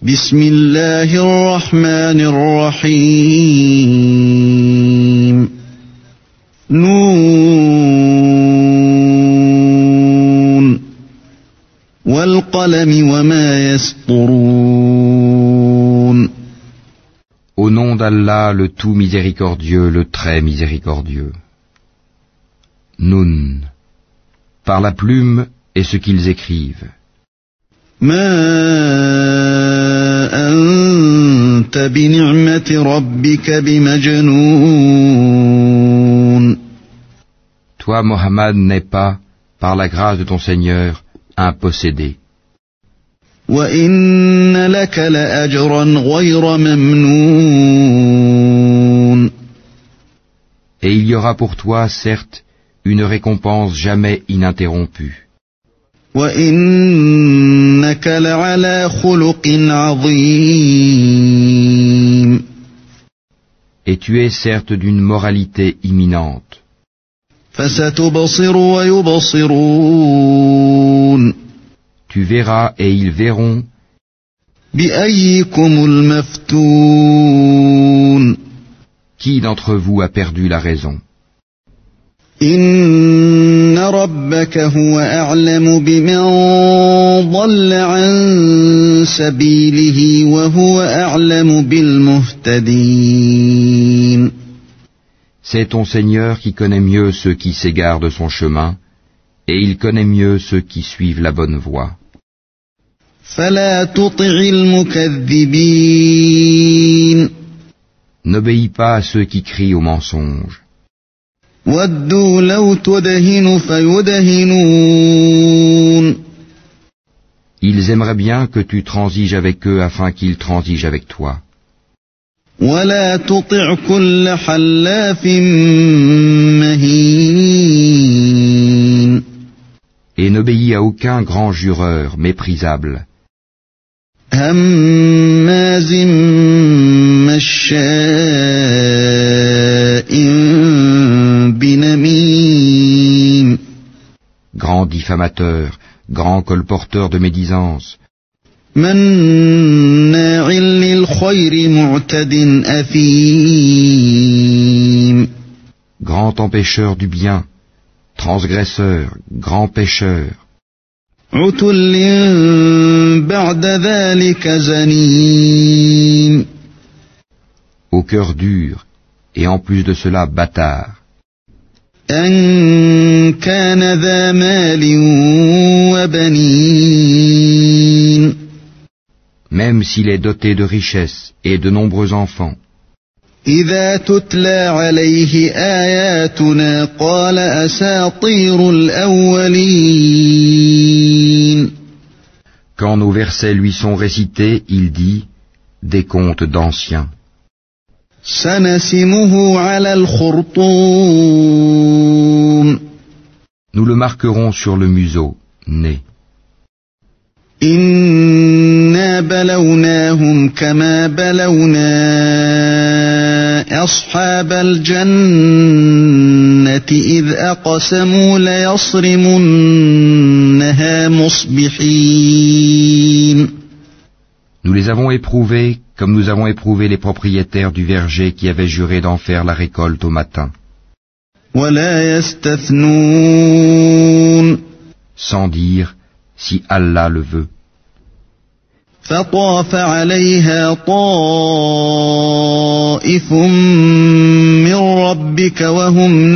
بسم الله الرحمن الرحيم نون والقلم وما يسطرون. Au nom d'Allah, le tout miséricordieux, le très miséricordieux. Nun. Par la plume et ce qu'ils écrivent. ما أنت بنعمة ربك بمجنون. Toi, Mohammed, n'es pas, par la grâce de ton Seigneur, un possédé. وإن لك لأجرا غير ممنون. Et il y aura pour toi, certes, une récompense jamais ininterrompue. وإنك لعلى خلق عظيم. Et tu es certes d'une moralité imminente. فستبصر ويبصرون. Tu verras et ils verront. بأيكم المفتون. Qui d'entre vous a perdu la raison? إن ربك هو أعلم بمن ضل عن سبيله وهو أعلم بالمهتدين. C'est ton Seigneur qui connaît mieux ceux qui s'égarent de son chemin, et il connaît mieux ceux qui suivent la bonne voie. فلا تطع المكذبين. N'obéis pas à ceux qui crient au mensonge. ودوا لو تدهن فيدهنون. Ils aimeraient bien que tu transiges avec eux afin qu'ils transigent avec toi. ولا تطع كل حلاف مهين. Et n'obéis à aucun grand jureur méprisable. هماز مشاء بنميم. Grand diffamateur, grand colporteur de médisance. مناع للخير معتد أثيم. Grand empêcheur du bien, transgresseur, grand pécheur. عتل بعد ذلك زنيم. Au cœur dur, et en plus de cela bâtard. أن كان ذا مال وبنين. Même s'il est doté de richesses et de nombreux enfants. إذا تتلى عليه آياتنا قال أساطير الأولين. Quand nos versets lui sont récités, il dit des contes d'anciens. سنسمه على الخرطوم. Nous le marquerons sur le museau, nez. إنا بلوناهم كما بلونا أصحاب الجنة إذ أقسموا ليصرمنها مصبحين. Nous les avons éprouvés comme nous avons éprouvé les propriétaires du verger qui avaient juré d'en faire la récolte au matin. ولا يستثنون. Sans dire si Allah le veut. فطاف عليها طائف من ربك وهم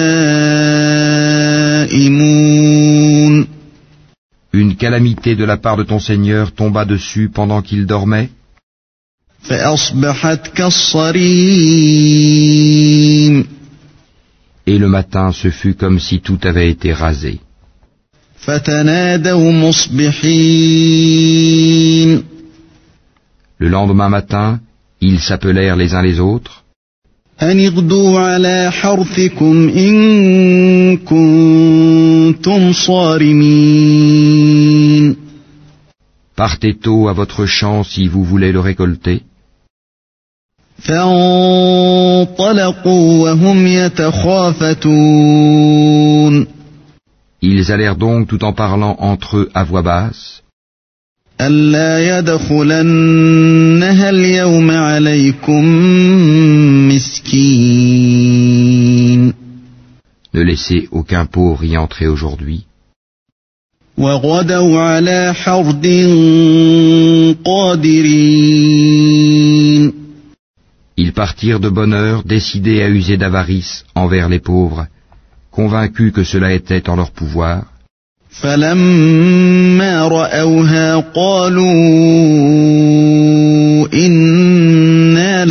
نائمون. Une calamité de la part de ton Seigneur tomba dessus pendant qu'il dormait. فأصبحت كالصريم. Et le matin ce fut comme si tout avait été rasé. فتنادوا مصبحين. Le lendemain matin, ils s'appelèrent les uns les autres. أن اغدوا على حرثكم إن كنتم صارمين. Partez tôt à votre champ si vous voulez le récolter. فانطلقوا وهم يتخافتون. Ils allèrent donc tout en parlant entre eux à voix basse. ألا يدخلنها اليوم عليكم مسكين. Ne laissez aucun pauvre y entrer aujourd'hui. وغدوا على حرد قادرين. Ils partirent de bonne heure, décidés à user d'avarice envers les pauvres, convaincus que cela était en leur pouvoir. فلما رأوها قالوا إنا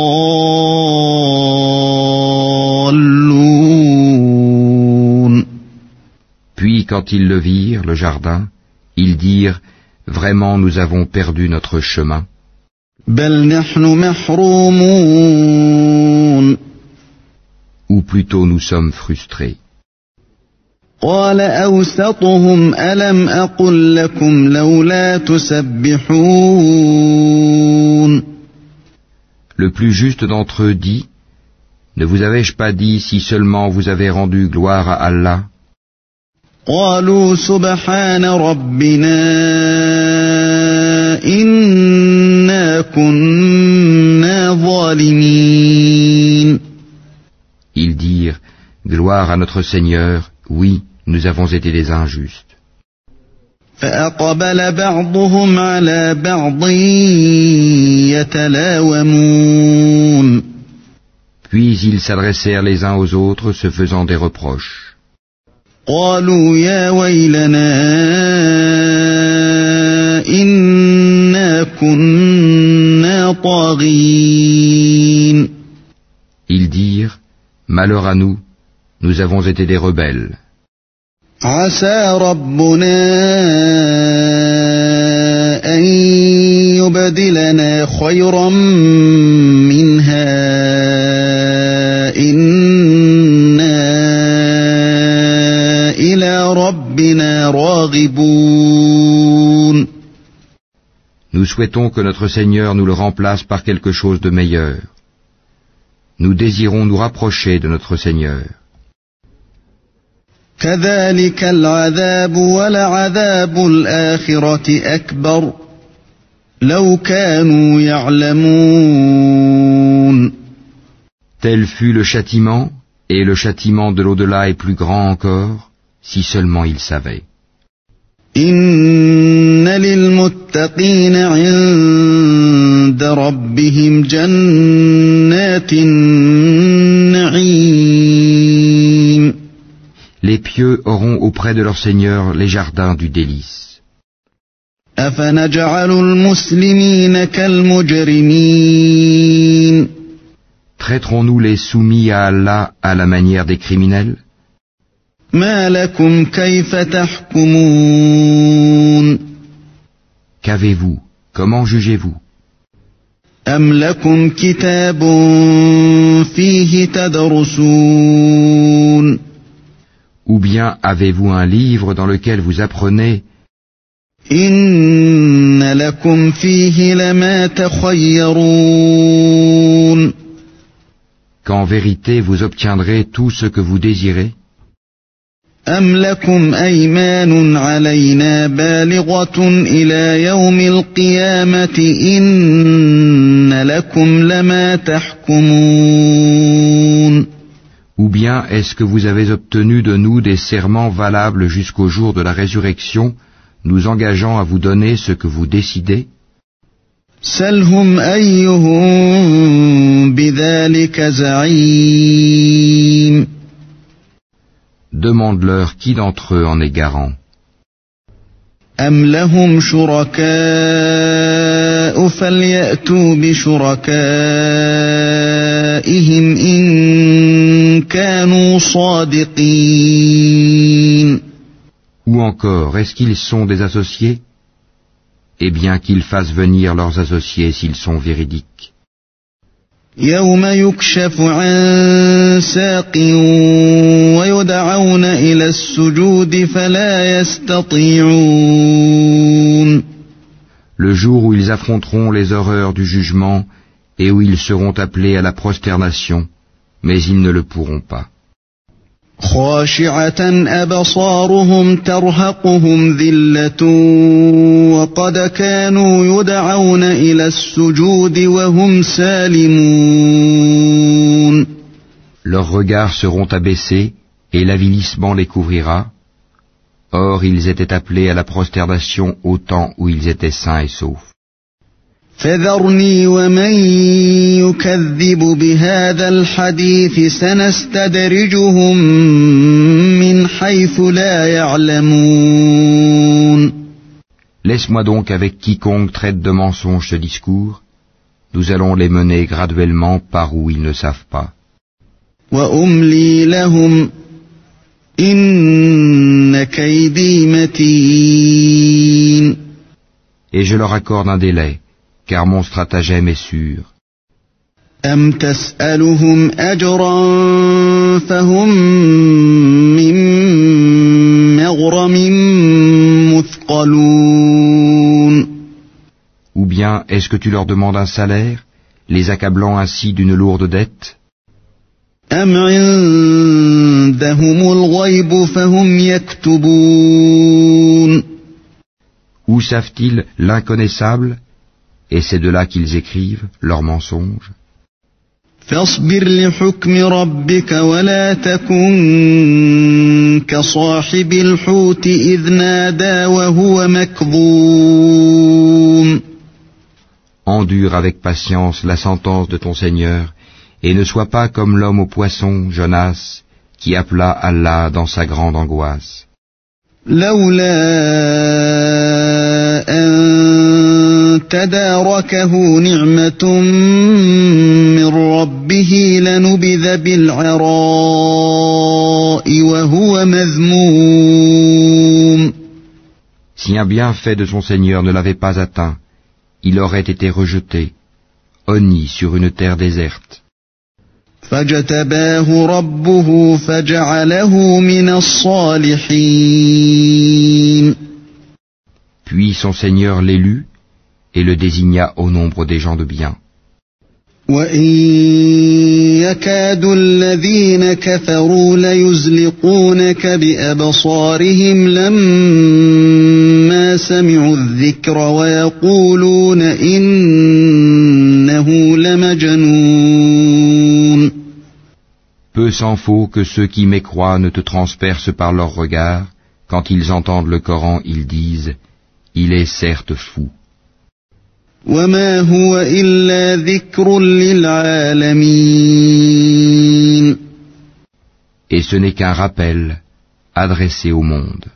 لضالون. Puis quand ils le virent, le jardin, ils dirent, vraiment nous avons perdu notre chemin. بل نحن محرومون. Ou plutôt nous sommes frustrés. قال أوسطهم ألم أقل لكم لولا تسبحون. Le plus juste d'entre eux dit, ne vous avais-je pas dit si seulement vous avez rendu gloire à Allah? قالوا سبحان ربنا إنا كنا ظالمين. Ils dirent, gloire à notre Seigneur, oui, nous avons été des injustes. فأقبل بعضهم على بعض يتلاومون. Puis ils s'adressèrent les uns aux autres, se faisant des reproches. قالوا يا ويلنا إنا كنا طاغين. Ils dirent, malheur à nous, nous avons été des rebelles. عسى ربنا أن يبدلنا خيرا منها إنا إلى ربنا راغبون. Nous souhaitons que notre Seigneur nous le remplace par quelque chose de meilleur. Nous désirons nous rapprocher de notre Seigneur. كذلك العذاب ولعذاب الآخرة أكبر لو كانوا يعلمون. Tel fut le châtiment, et le châtiment de l'au-delà est plus grand encore, si seulement ils savaient. إن للمتقين عند ربهم جنات النعيم. Les pieux auront auprès de leur Seigneur les jardins du délice. أفنجعل المسلمين كالمجرمين. Traiterons-nous les soumis à Allah à la manière des criminels? ما لكم كيف تحكمون. Qu'avez-vous? Comment jugez-vous? أم لكم كتاب فيه تدرسون. Ou bien avez-vous un livre dans lequel vous apprenez? إن لكم فيه لما تخيرون. Qu'en vérité vous obtiendrez tout ce que vous désirez? أم لكم أيمان علينا بالغة إلى يوم القيامة إن لكم لما تحكمون. Ou bien est-ce que vous avez obtenu de nous des serments valables jusqu'au jour de la résurrection, nous engageant à vous donner ce que vous décidez? سلهم أيهم بذلك زعيم. Demande-leur qui d'entre eux en est garant. أم لهم شركاء فليأتوا بشركائهم إن كانوا صادقين. Ou encore, est-ce qu'ils sont des associés? Eh bien qu'ils fassent venir leurs associés s'ils sont véridiques. يوم يكشف عن ساق ويدعون إلى السجود فلا يستطيعون. Le jour où ils affronteront les horreurs du jugement et où ils seront appelés à la prosternation, mais ils ne le pourront pas. خاشعة أبصارهم ترهقهم ذلة وقد كانوا يدعون إلى السجود وهم سالمون. Leurs regards seront abaissés et l'avilissement les couvrira. Or, ils étaient appelés à la prosternation au temps où ils étaient sains et saufs. فذرني ومن يكذب بهذا الحديث سنستدرجهم من حيث لا يعلمون. Laisse-moi donc avec quiconque traite de mensonge ce discours. Nous allons les mener graduellement par où ils ne savent pas. وأملي لهم إن كيدي متين. Et je leur accorde un délai, car mon stratagème est sûr. أم تسألهم أجرا فهم من مغرم مثقلون. Ou bien est-ce que tu leur demandes un salaire, les accablant ainsi d'une lourde dette? أم عندهم الغيب فهم يكتبون. Où savent-ils l'inconnaissable, et c'est de là qu'ils écrivent leurs mensonges? فاصبر لحكم ربك ولا تكن كصاحب الحوت إذ نادى وهو مكظوم. Endure avec patience la sentence de ton Seigneur, et ne sois pas comme l'homme au poisson, Jonas, qui appela Allah dans sa grande angoisse. لولا أن تداركه نعمة من ربه لنبذ بالعراء وهو مذموم. Si un bienfait de son Seigneur ne l'avait pas atteint, il aurait été rejeté, honni sur une terre déserte. فاجتباه ربه فجعله من الصالحين. Puis son Seigneur l'élut et le désigna au nombre des gens de bien. وإن يكاد الذين كفروا ليزلقونك بأبصارهم لما سمعوا الذكر ويقولون إنه لمجنون. Peu s'en faut que ceux qui mécroient ne te transpercent par leurs regards. Quand ils entendent le Coran, ils disent « Il est certes fou ». وما هو إلا ذكر للعالمين. Et ce n'est qu'un rappel adressé au monde.